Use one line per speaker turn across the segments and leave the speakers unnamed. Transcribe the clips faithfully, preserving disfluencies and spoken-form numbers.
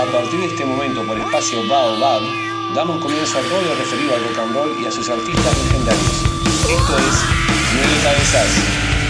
A partir de este momento, por espacio Baobab, damos comienzo a todo lo referido al rock and roll y a sus artistas legendarios. Esto es Nueve Cabezas.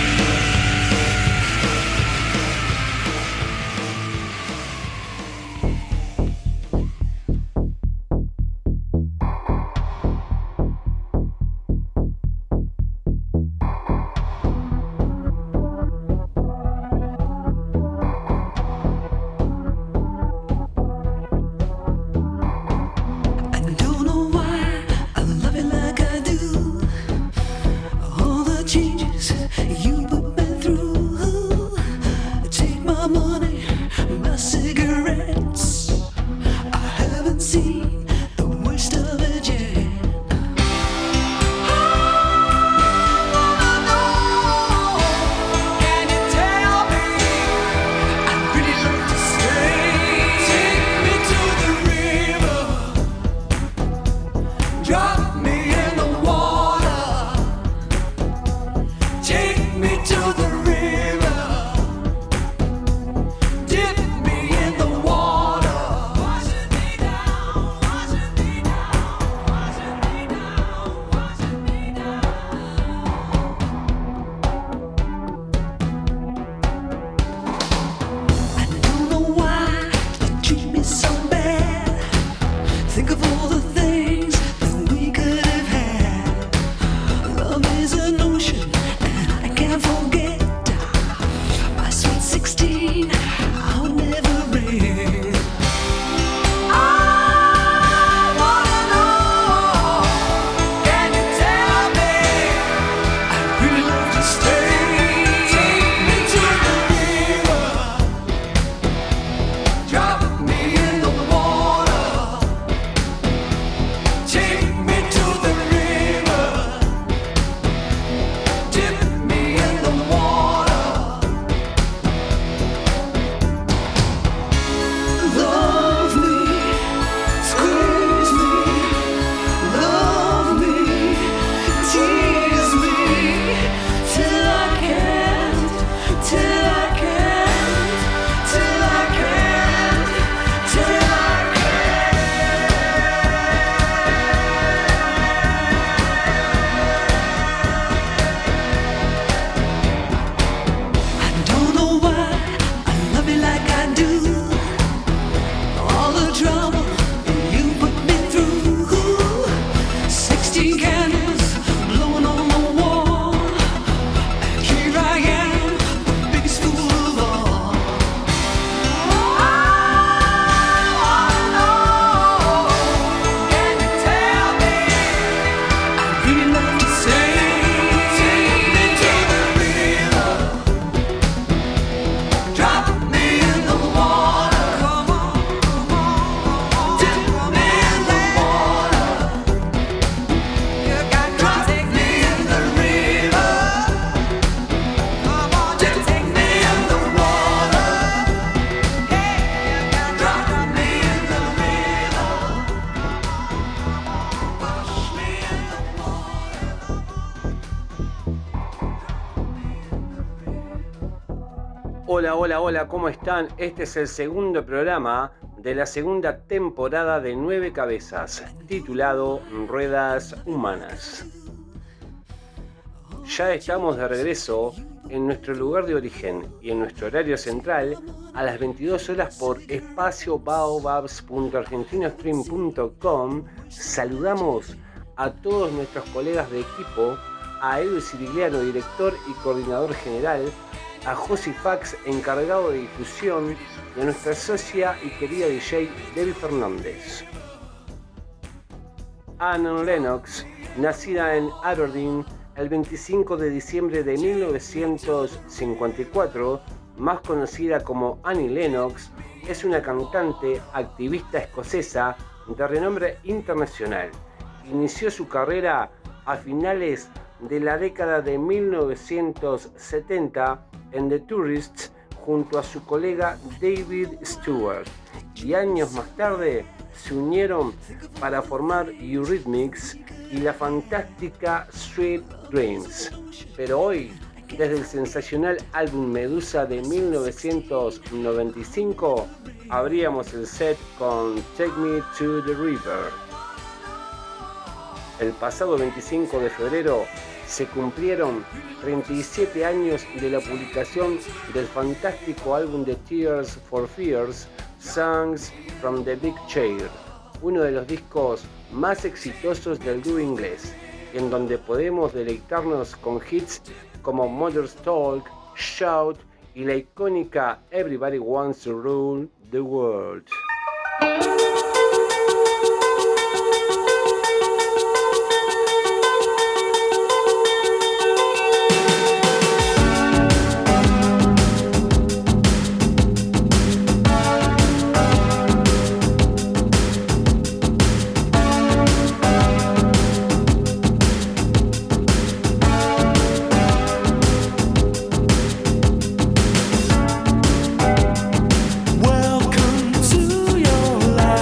Hola, hola, hola, ¿cómo están? Este es el segundo programa de la segunda temporada de Nueve Cabezas, titulado Ruedas Humanas. Ya estamos de regreso en nuestro lugar de origen y en nuestro horario central a las veintidós horas por espacio baobabs punto argentinostream punto com. Saludamos a todos nuestros colegas de equipo, a Edu Sirigliano, director y coordinador general, a Josi Fax, encargado de difusión, y a nuestra socia y querida D J Debbie Fernández. Ann Lennox, nacida en Aberdeen el veinticinco de diciembre de mil novecientos cincuenta y cuatro, más conocida como Annie Lennox, es una cantante, activista escocesa de renombre internacional. Inició su carrera a finales de la década de mil novecientos setenta en The Tourists junto a su colega David Stewart, y años más tarde se unieron para formar Eurythmics y la fantástica Sweet Dreams. Pero hoy Desde el sensacional álbum Medusa de mil novecientos noventa y cinco, abríamos el set con Take Me to the River. El pasado veinticinco de febrero se cumplieron treinta y siete años de la publicación del fantástico álbum de Tears for Fears, Songs from the Big Chair, uno de los discos más exitosos del dúo inglés, en donde podemos deleitarnos con hits como Mother's Talk, Shout y la icónica Everybody Wants to Rule the World.
Welcome to your life.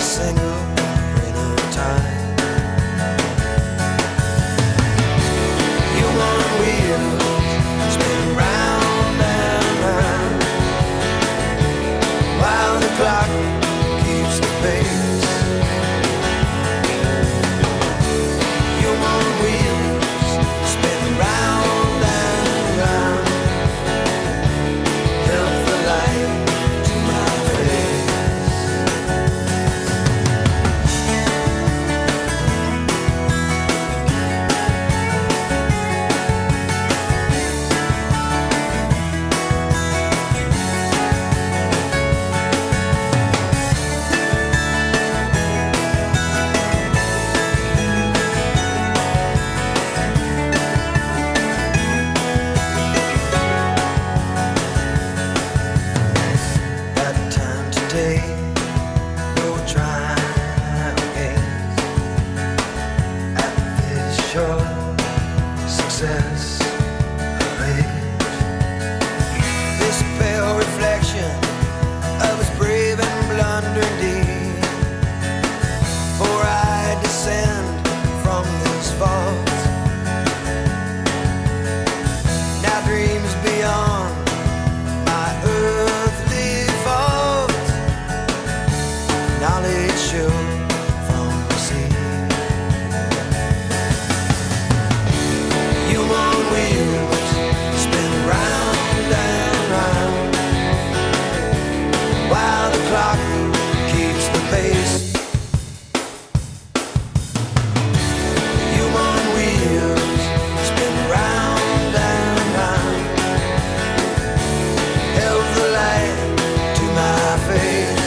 single print of time. Human wheels spin round and round while the clock keeps the pace. Human wheels spin round and round, help the light to my face. That time today, no triumphs at this short success of age. This pale reflection of his brave and blundering deed. For I descend from this vault, now dreams beyond my earthly fault. Knowledge sure from the sea. Human wheels spin round and round while the clock keeps the pace. Human wheels spin round and round, held the light to my face.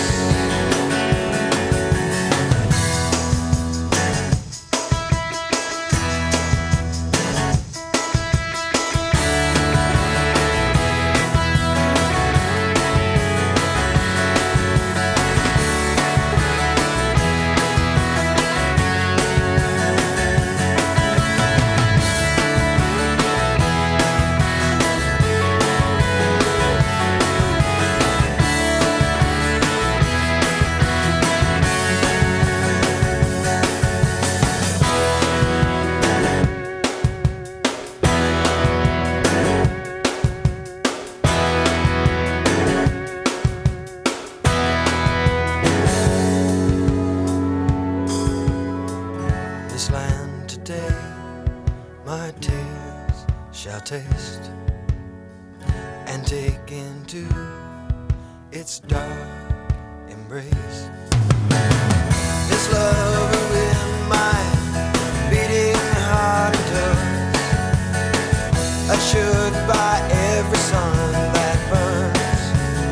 This land today, my tears shall taste and take into its dark embrace. This love in my beating heart endures, assured by every sun that burns.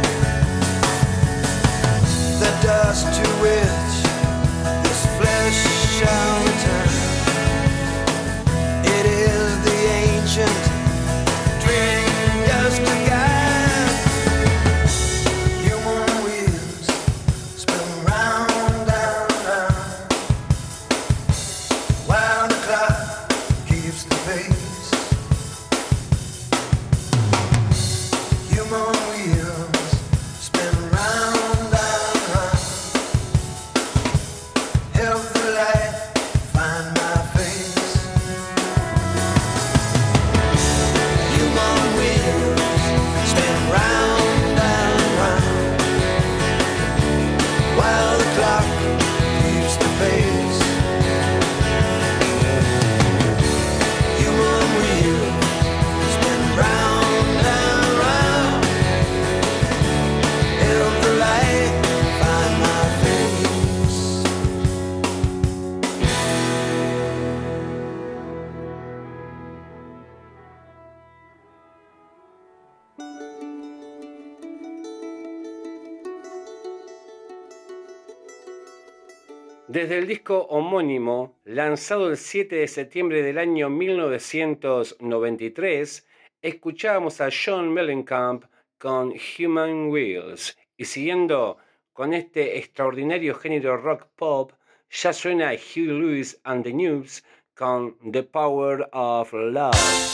The dust to which this flesh shall return. It is the ancient dream just to guide. Human wheels spin round and round while the clock keeps the pace. Human wheels spin round and round, help the light find my face. Human wheels spin round and round while the clock keeps the pace. Human wheels spin round and round, help the light find my face.
Desde el disco homónimo, lanzado el siete de septiembre del año mil novecientos noventa y tres, escuchábamos a John Mellencamp con Human Wheels. Y siguiendo con este extraordinario género rock pop, ya suena Huey Lewis and the News con The Power of Love.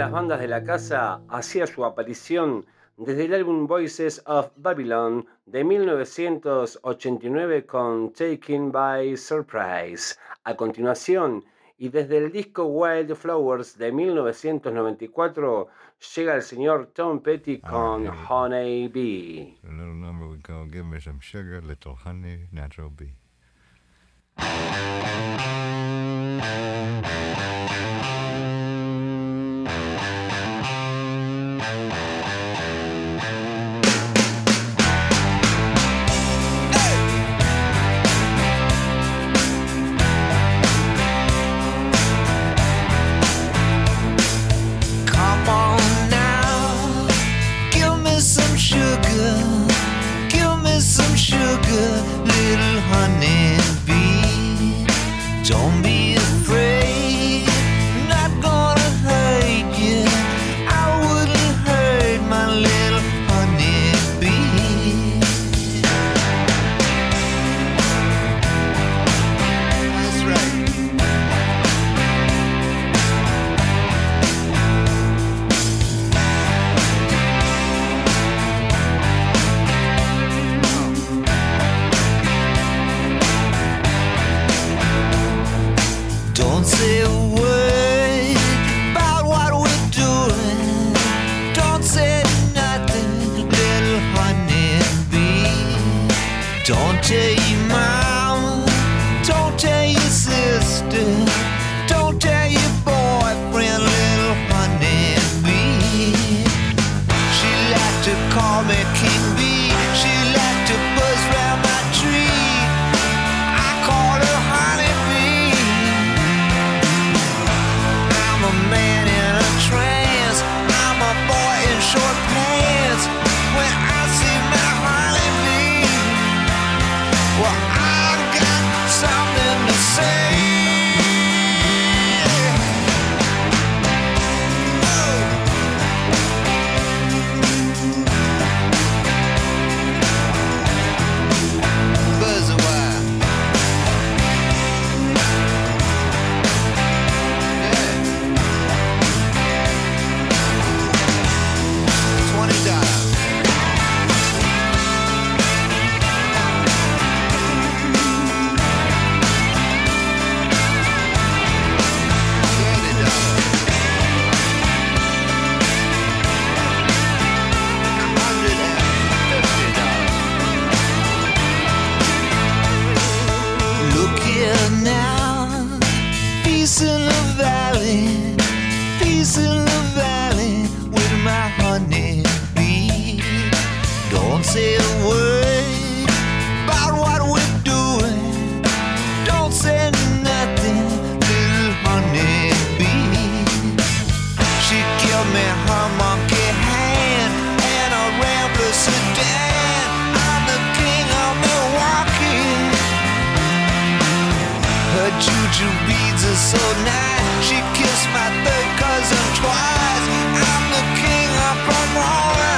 las bandas de la casa hacía su aparición desde el álbum Voices of Babylon de mil novecientos ochenta y nueve con Taken by Surprise. A continuación, y desde el disco Wild Flowers de mil novecientos noventa y cuatro, llega el señor Tom Petty con
Ah,
Honey Bee.
A little number we call Give Me Some Sugar, Little Honey, Natural Bee.
Come on now, give me some sugar, give me some sugar, little honey bee. Don't be afraid, not gonna hurt you. I wouldn't hurt my little honey bee. That's right. Don't say a word about what we're doing. Don't say nothing, little honey bee. Don't tell your mom, don't tell your sister, don't tell your boyfriend, little honey bee. She like to call me King Bee. She like to buzz round my tree. I call her honey bee. I'm a man in a trance. I'm a boy in short pants. When I see my honey bee, well, I've got something to say. Buzz a while. Yeah. Twenty dollars. Thirty dollars. A hundred and fifty dollars. Look here now, peace in the valley, peace in the valley with my honey bee. Don't say a word about what we're doing. Don't say nothing, little honey bee. She gave me her monkey hand and a Rambler sedan. I'm the king of Milwaukee. Her juju beads are so nice. She kissed my third cousin twice. I'm the king of Pomona.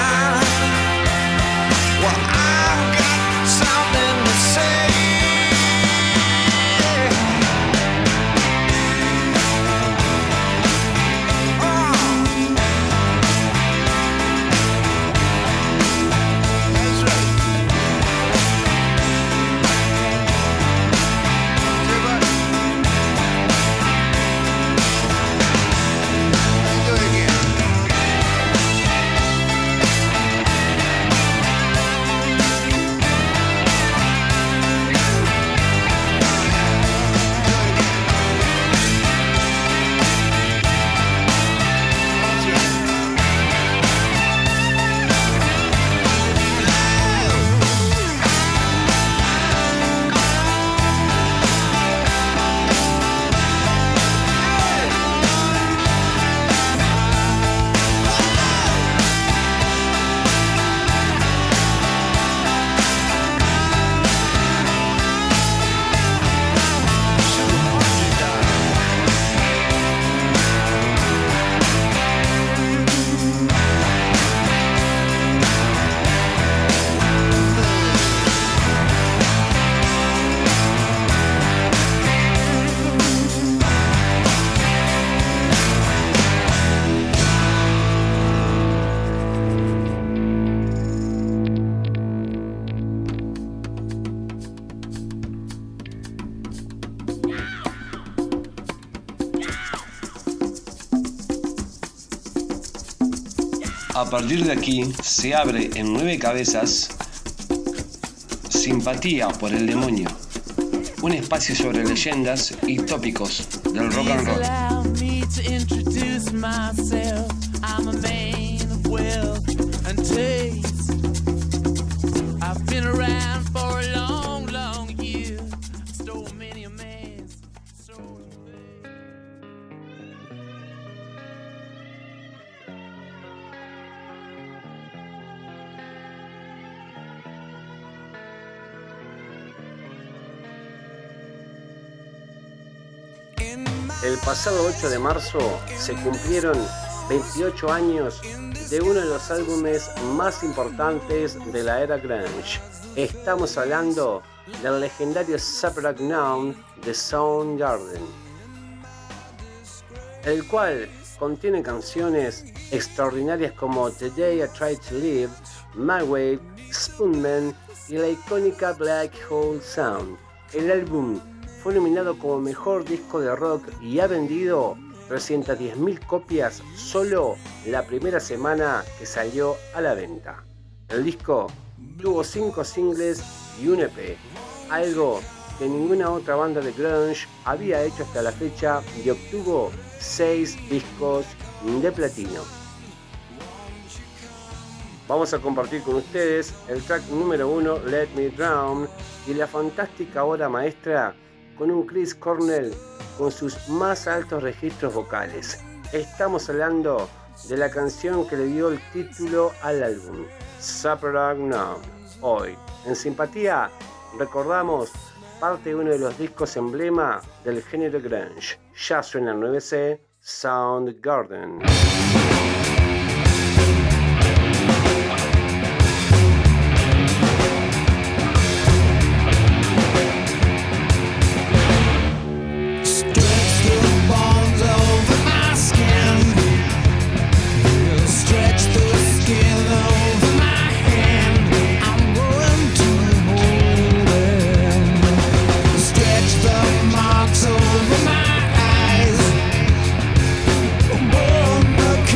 Well, I've got something to say. Oh. That's right. Say what?
A partir de aquí se abre en nueve cabezas Simpatía por el Demonio, un espacio sobre leyendas y tópicos del rock and roll.
El pasado ocho de marzo se cumplieron veintiocho años de uno de los álbumes más importantes de la era grunge. Estamos hablando del legendario Superagnum de Soundgarden, el cual contiene canciones extraordinarias como The Day I Tried to Live, My Way, Spoonman y la icónica Black Hole Sound. El álbum fue nominado como mejor disco de rock y ha vendido trescientas diez mil copias solo la primera semana que salió a la venta. El disco tuvo cinco singles y un E P, algo que ninguna otra banda de grunge había hecho hasta la fecha, y obtuvo seis discos de platino. Vamos a compartir con ustedes el track número uno, Let Me Drown, y la fantástica obra maestra con un Chris Cornell con sus más altos registros vocales. Estamos hablando de la canción que le dio el título al álbum, Superagnum. Hoy, en Simpatía, recordamos parte de uno de los discos emblema del género grunge. Ya suena el nueve C, Soundgarden.
Over my eyes, oh,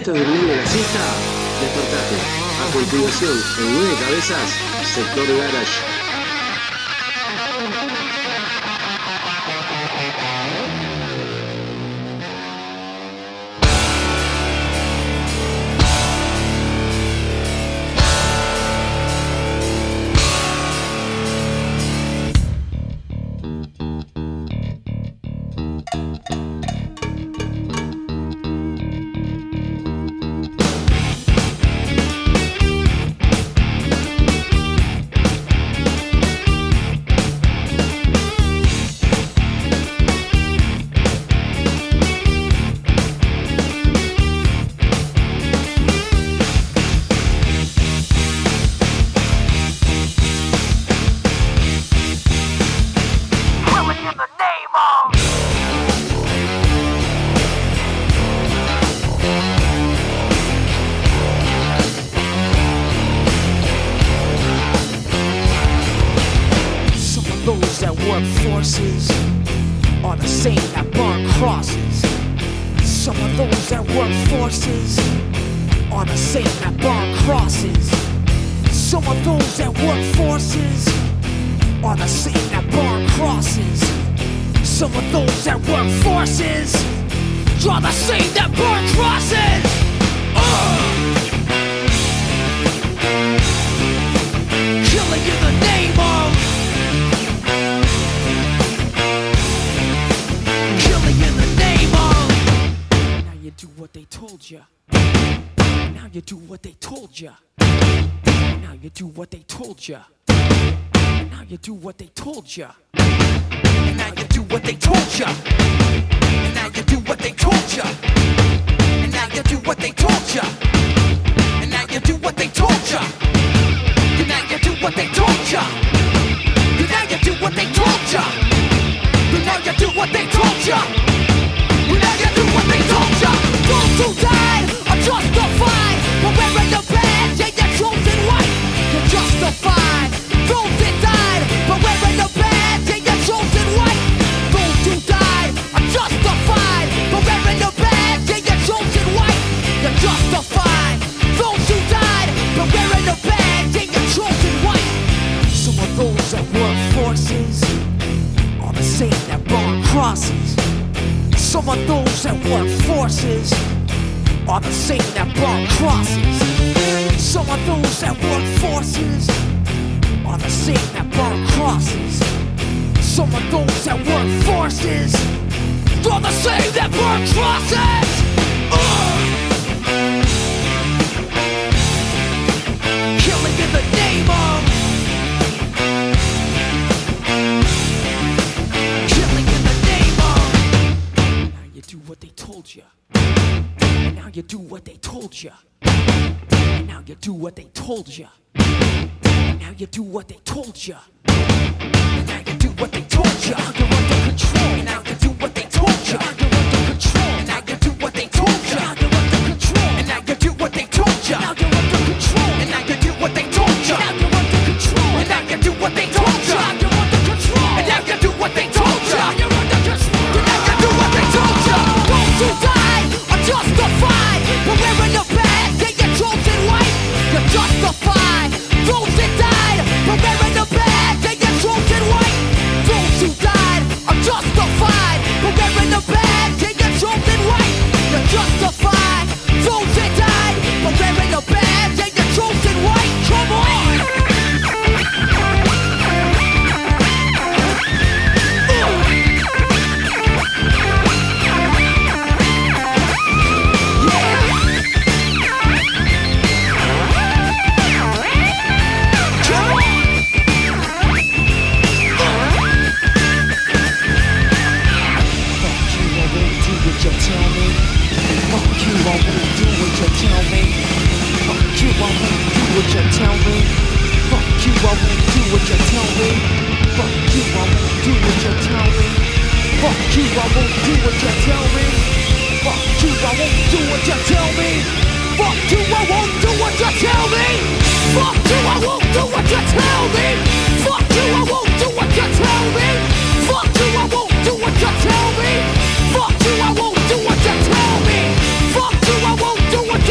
estás durmiendo la siesta? Despertate. A continuación, en Nueve Cabezas, Sector Garage.
Ya. And now you do what they told ya. And now you do what they told ya. And now you do what they told ya. And now you do what they told ya. And now you do what they told ya. And now you do what they told ya. And now you do what they told ya. And now you do what they told ya. Those who died are justified for wearing the badge and your chosen white. You're justified. Those that died for wearing the badge and your chosen white. Those who died are justified for wearing the badge and your chosen white. You're justified. Those who died for wearing the badge and your chosen white. Some of those that work forces are the same that burn crosses. Some of those that work forces are the same that burn crosses. Some of those that work forces are the same that burn crosses. Some of those that work forces are the same that burn crosses. Uh! Killing in the name of. Killing in the name of. Now you do what they told you. And now you do what they told you. And now you do what they told you. Now you do what they told ya. And now you do what they told ya. You're under control. And now you do what they told ya. You're under control. And now you do what they told ya. You're under control. And now you do what they told ya. Now you're under control. And now you do what they told ya. Now you're under control. And now you do what they told ya. You're under control. And now you do what they told ya. You're under control. And now you do what they told ya. Those who died are justified for wearing the badge and your chosen white. You're justified. Those that died for wearing the badge and your chosen white. Those who died are justified for wearing the badge and your chosen white. You're justified. Those that died for wearing the badge and your chosen white. Come on! Do what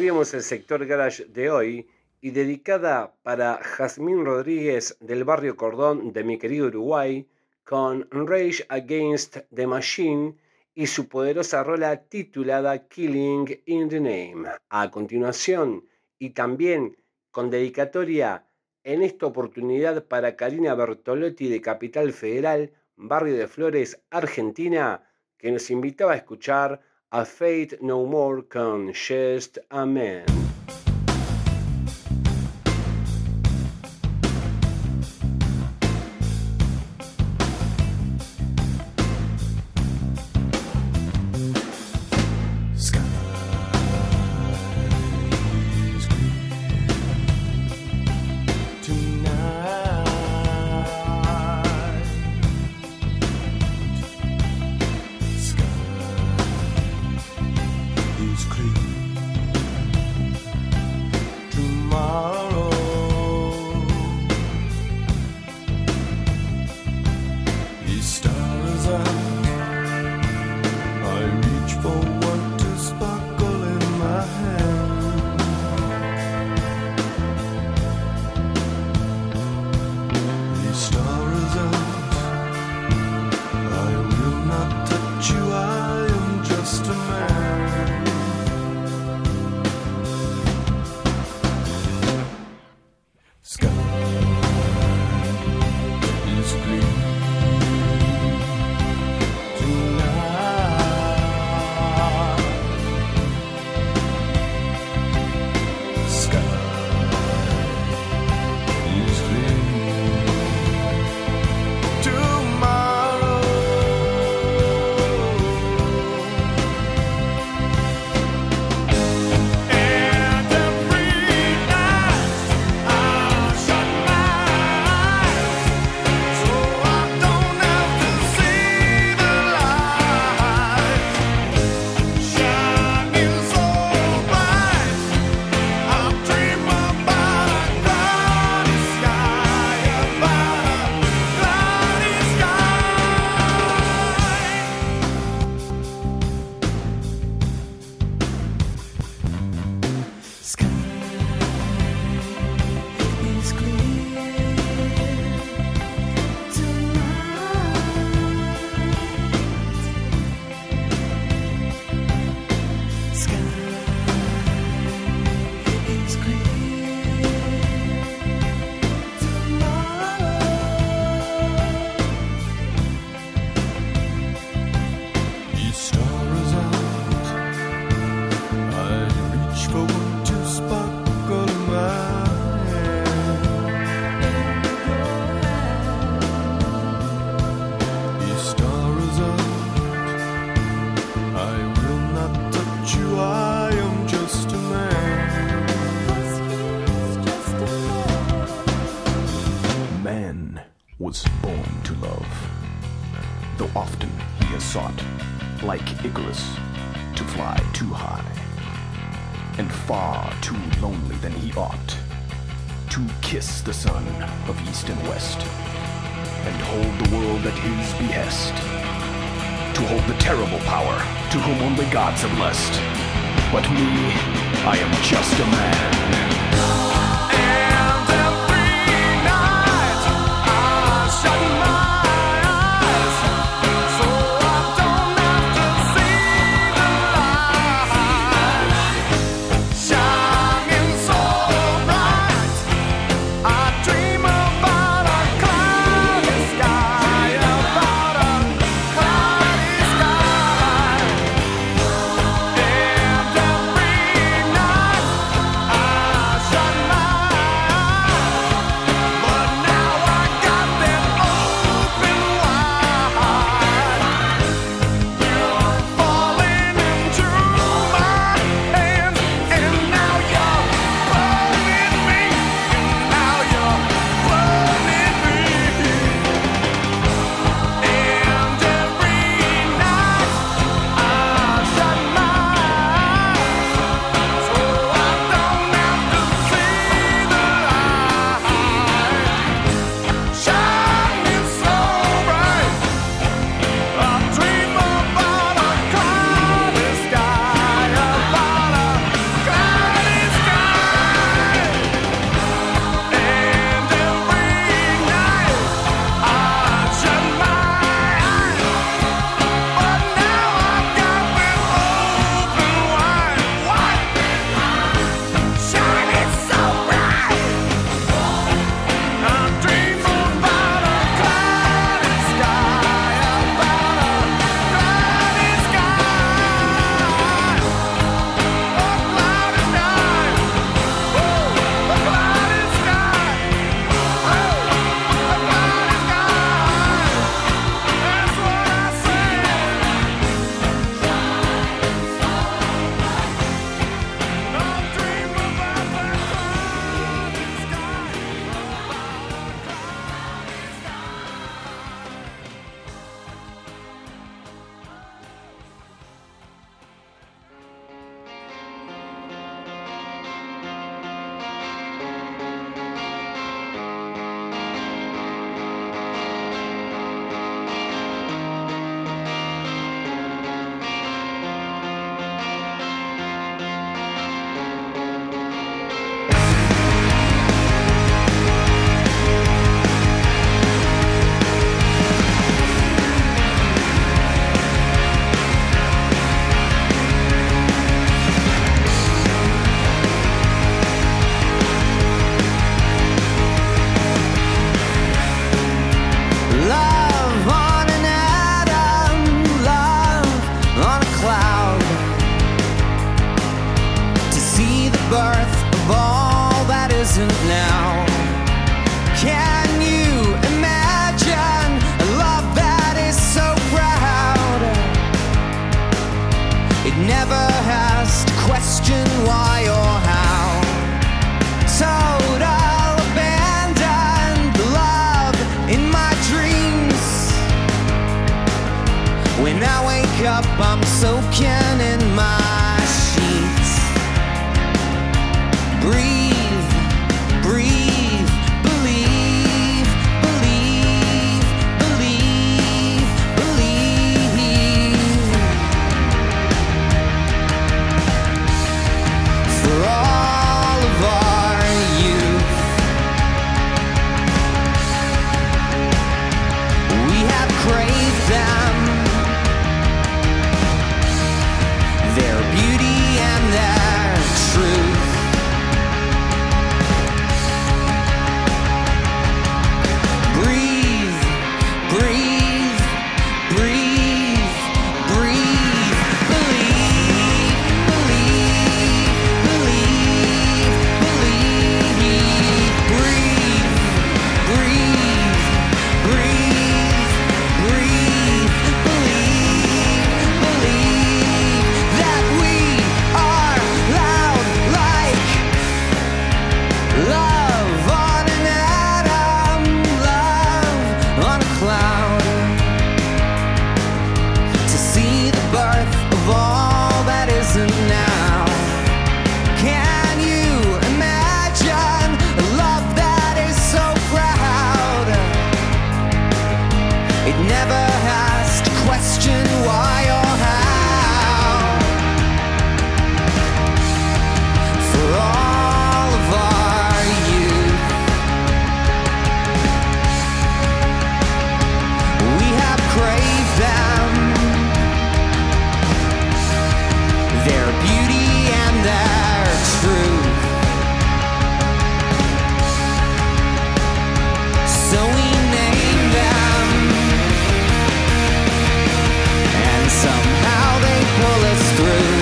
abríamos el sector garage de hoy y dedicada para Jazmín Rodríguez del barrio Cordón de mi querido Uruguay con Rage Against the Machine y su poderosa rola titulada Killing in the Name. A continuación, y también con dedicatoria en esta oportunidad para Karina Bertolotti de Capital Federal, barrio de Flores, Argentina, que nos invitaba a escuchar A Fate No More con Just a Man.
Was born to love, though often he has sought, like Icarus, to fly too high, and far too lonely than he ought, to kiss the sun of east and west, and hold the world at his behest, to hold the terrible power to whom only gods are blessed. But me, I am just a man.
I
isn't now. Can you imagine a love that is so proud? It never has to question why or how. Total abandoned love in my dreams. When I wake up, I'm soaking in my sheets. Breathe, breathe, believe, believe, believe, believe. For all of our youth, we have craved them, their beauty and their truth. Breathe, breathe, breathe, breathe. Believe, believe, believe, believe. Breathe, breathe, breathe, breathe. Believe, believe that we are loud like love on an atom, love on a cloud. To see the birth of all that isn't now. Can you imagine a love that is so proud? It never has to question why or how. For all of our youth, we have craved them, their beauty and their truth. So we name them, and somehow they pull us through.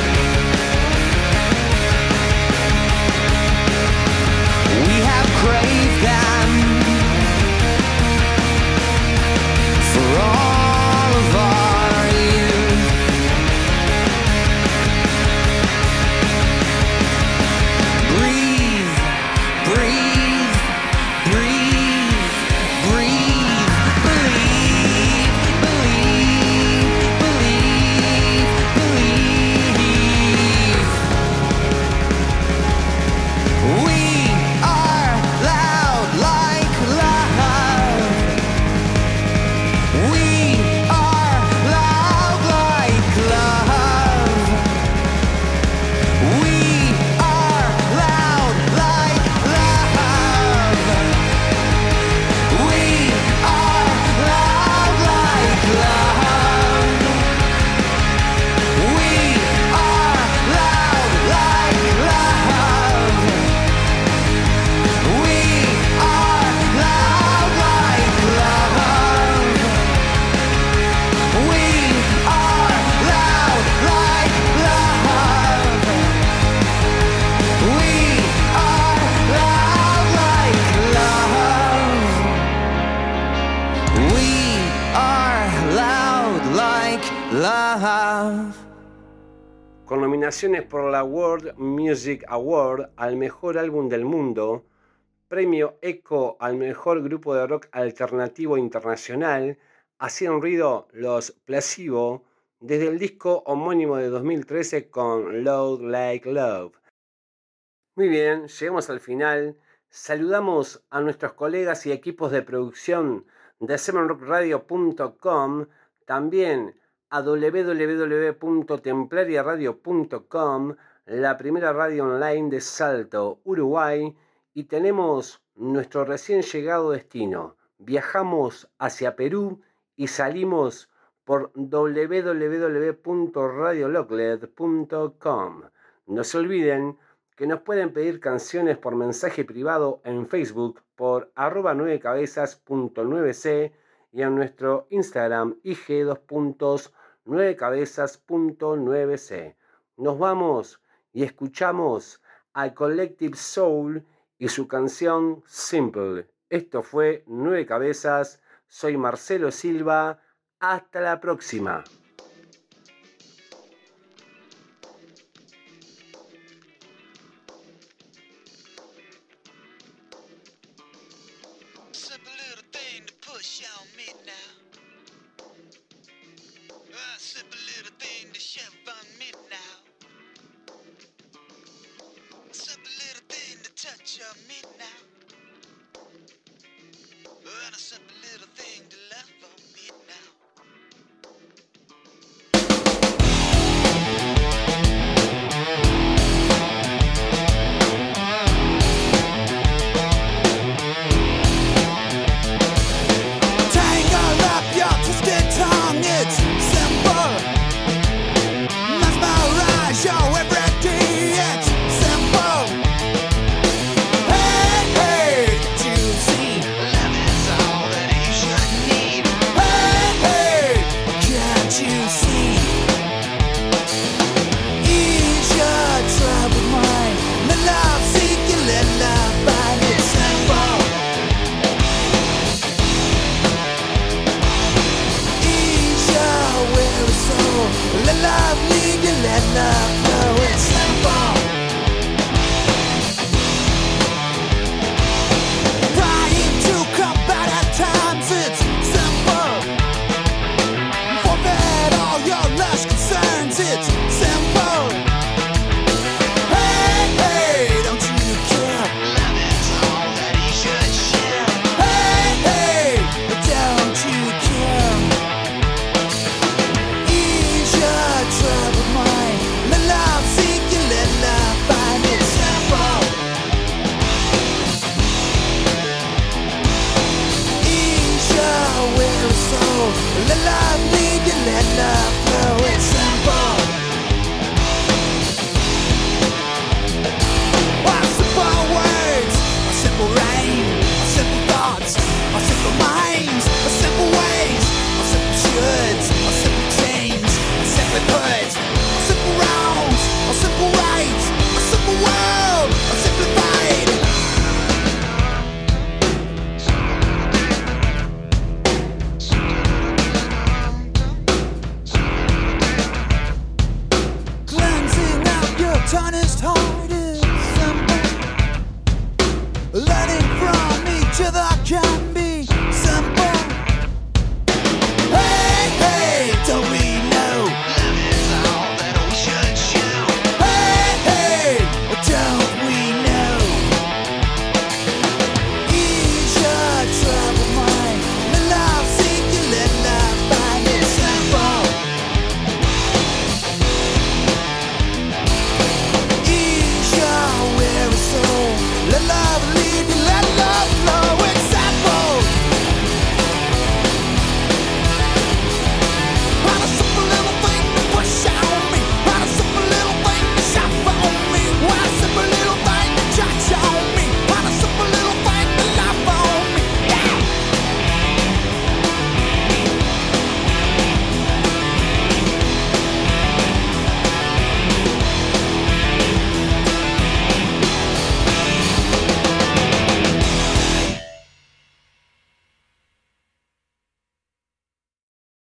We have craved them for all of our youth. Breathe, breathe, breathe, breathe. Believe, believe, believe, believe. We are loud like love. We are loud like love. We are loud like love. We are loud like love. We are loud like love. We are loud like love. We are loud like love. We are loud like love. We are loud like love.
Con nominaciones por la World Music Award al mejor álbum del mundo, premio Echo al mejor grupo de rock alternativo internacional, hacían ruido los Placebo desde el disco homónimo de dos mil trece con Loud Like Love. Muy bien, llegamos al final. Saludamos a nuestros colegas y equipos de producción de seven rock radio punto com, también a w w w punto templaria radio punto com, la primera radio online de Salto, Uruguay, y tenemos nuestro recién llegado destino. Viajamos hacia Perú y salimos por w w w punto radio locled punto com. No se olviden que nos pueden pedir canciones por mensaje privado en Facebook por arroba nueve cabezas punto nueve c y en nuestro Instagram I G dos puntos nueve cabezas punto nueve c. Nos vamos y escuchamos al Collective Soul y su canción Simple. Esto fue Nueve Cabezas. Soy Marcelo Silva. Hasta la próxima.
Simple little thing to push on me now. A simple little thing to shove on me now. A simple little thing to touch on me now. And a simple little thing to love on me now. Tangle up your twisted tongue, it's simple. Mesmerize your everyday, it's simple. Hey, hey, can't you see? Love is all that you should need. Hey, hey, can't you see? Ease your troubled mind. Let love seek you, let love find it simple. Ease your weary soul. Let love lead you, let love flow. It's simple. Trying to combat at times, it's simple. Forget all your lush concerns, it's simple. Hey, hey, don't you care? Love is all that he should share. Hey, hey, don't you care? Ease your troubled mind. Let love seek you, let love find it simple. Ease your weary soul. Let love lead you, let love flow. It's simple. Our simple words, our simple rain, our simple thoughts, our simple minds, our simple ways, our simple shoulds, our simple chains, our simple hoods, our simple wrongs, our simple rights, our simple world, our simplified. Cleansing out your tarnished heart is simple. Learning from each other can be